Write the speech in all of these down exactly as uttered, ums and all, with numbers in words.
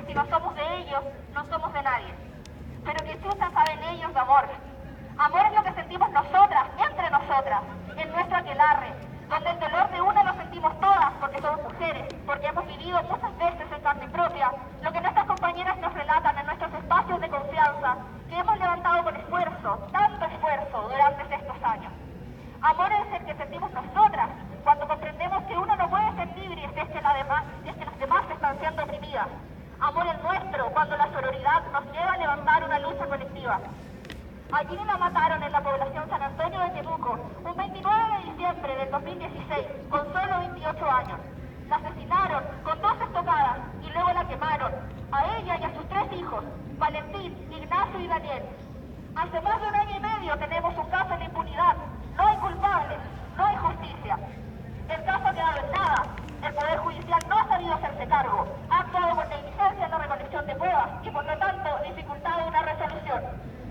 si no somos de ellos, no somos de nadie. Pero que chucha saben ellos de amor. Amor es lo que sentimos nosotras, entre nosotras, en nuestro aquelarre, donde el dolor de una lo sentimos todas porque somos mujeres, porque hemos vivido muchas veces en carne propia lo que nuestras compañeras nos relatan en nuestros espacios de confianza, que hemos levantado con esfuerzo, tanto esfuerzo, durante estos años. Amor es el que sentimos nosotras cuando comprendemos que uno no puede ser libre si es que, la demás, si es que las demás están siendo oprimidas. Amor es nuestro cuando la sororidad nos lleva a levantar una lucha colectiva. Allí la mataron en la población San Antonio de Temuco, un veintinueve de diciembre del dos mil dieciséis, con solo veintiocho años. La asesinaron con dos estocadas y luego la quemaron, a ella y a sus tres hijos, Valentín, Ignacio y Daniel. Hace más de un año y medio tenemos un caso de impunidad. No hay culpables, no hay justicia. El caso ha quedado en nada. El Poder Judicial no ha sabido hacerse cargo. Ha actuado con negligencia en la recolección de pruebas y por lo tanto dificultado una resolución.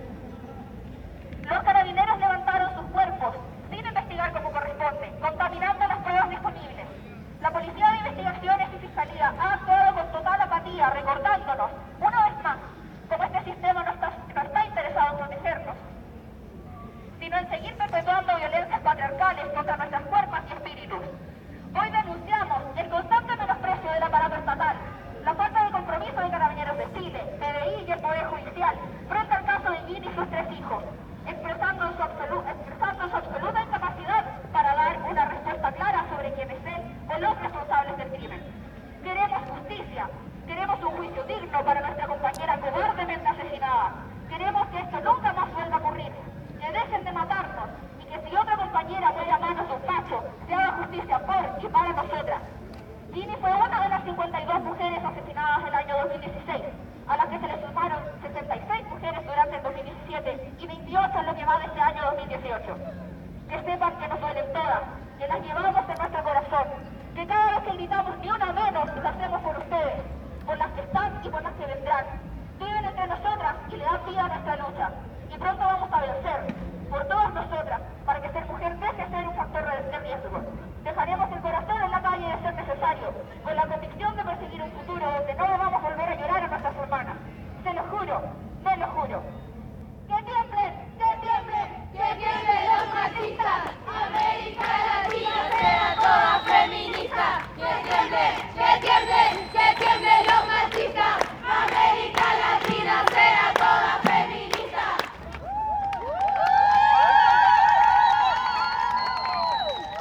Los carabineros levantaron sus cuerpos sin investigar como corresponde, contaminando las pruebas disponibles. La Policía de Investigaciones y Fiscalía ha actuado con total apatía, recordándonos, una vez más, como este sistema no está, no está interesado en protegernos, sino en seguir perpetuando violencias patriarcales contra nuestras cuerpos y espíritus. Hoy denunciamos el constante menosprecio del aparato estatal, la falta de compromiso de Carabineros de Chile, P D I y el Poder Judicial frente al caso de Gini y sus tres hijos, expresando su, absolu expresando su absoluta incapacidad para dar una respuesta clara sobre quiénes son o los responsables del crimen. Queremos justicia, queremos un juicio digno para nuestra compañera cobardemente asesinada. Queremos que esto nunca más vuelva a ocurrir, que dejen de matarnos y que si otra compañera muere a manos de un macho, se haga justicia por y para nosotras. Gini fue una de las cincuenta y dos mujeres asesinadas el año dos mil dieciséis, a las que se le sumaron sesenta y seis mujeres durante el dos mil diecisiete y veintiocho en lo que va de este año dos mil dieciocho. Que sepan que nos duelen todas, que las llevamos en nuestro corazón, que cada vez que gritamos ni una menos lo hacemos por ustedes, por las que están y por las que vendrán. Viven entre nosotras y le dan vida a nuestra lucha. Y pronto vamos a vencer, por todas nosotras, para que ser mujer deje de ser un factor de riesgo. Dejaremos el corazón en la calle de ser necesario, con la convicción de perseguir un futuro donde no vamos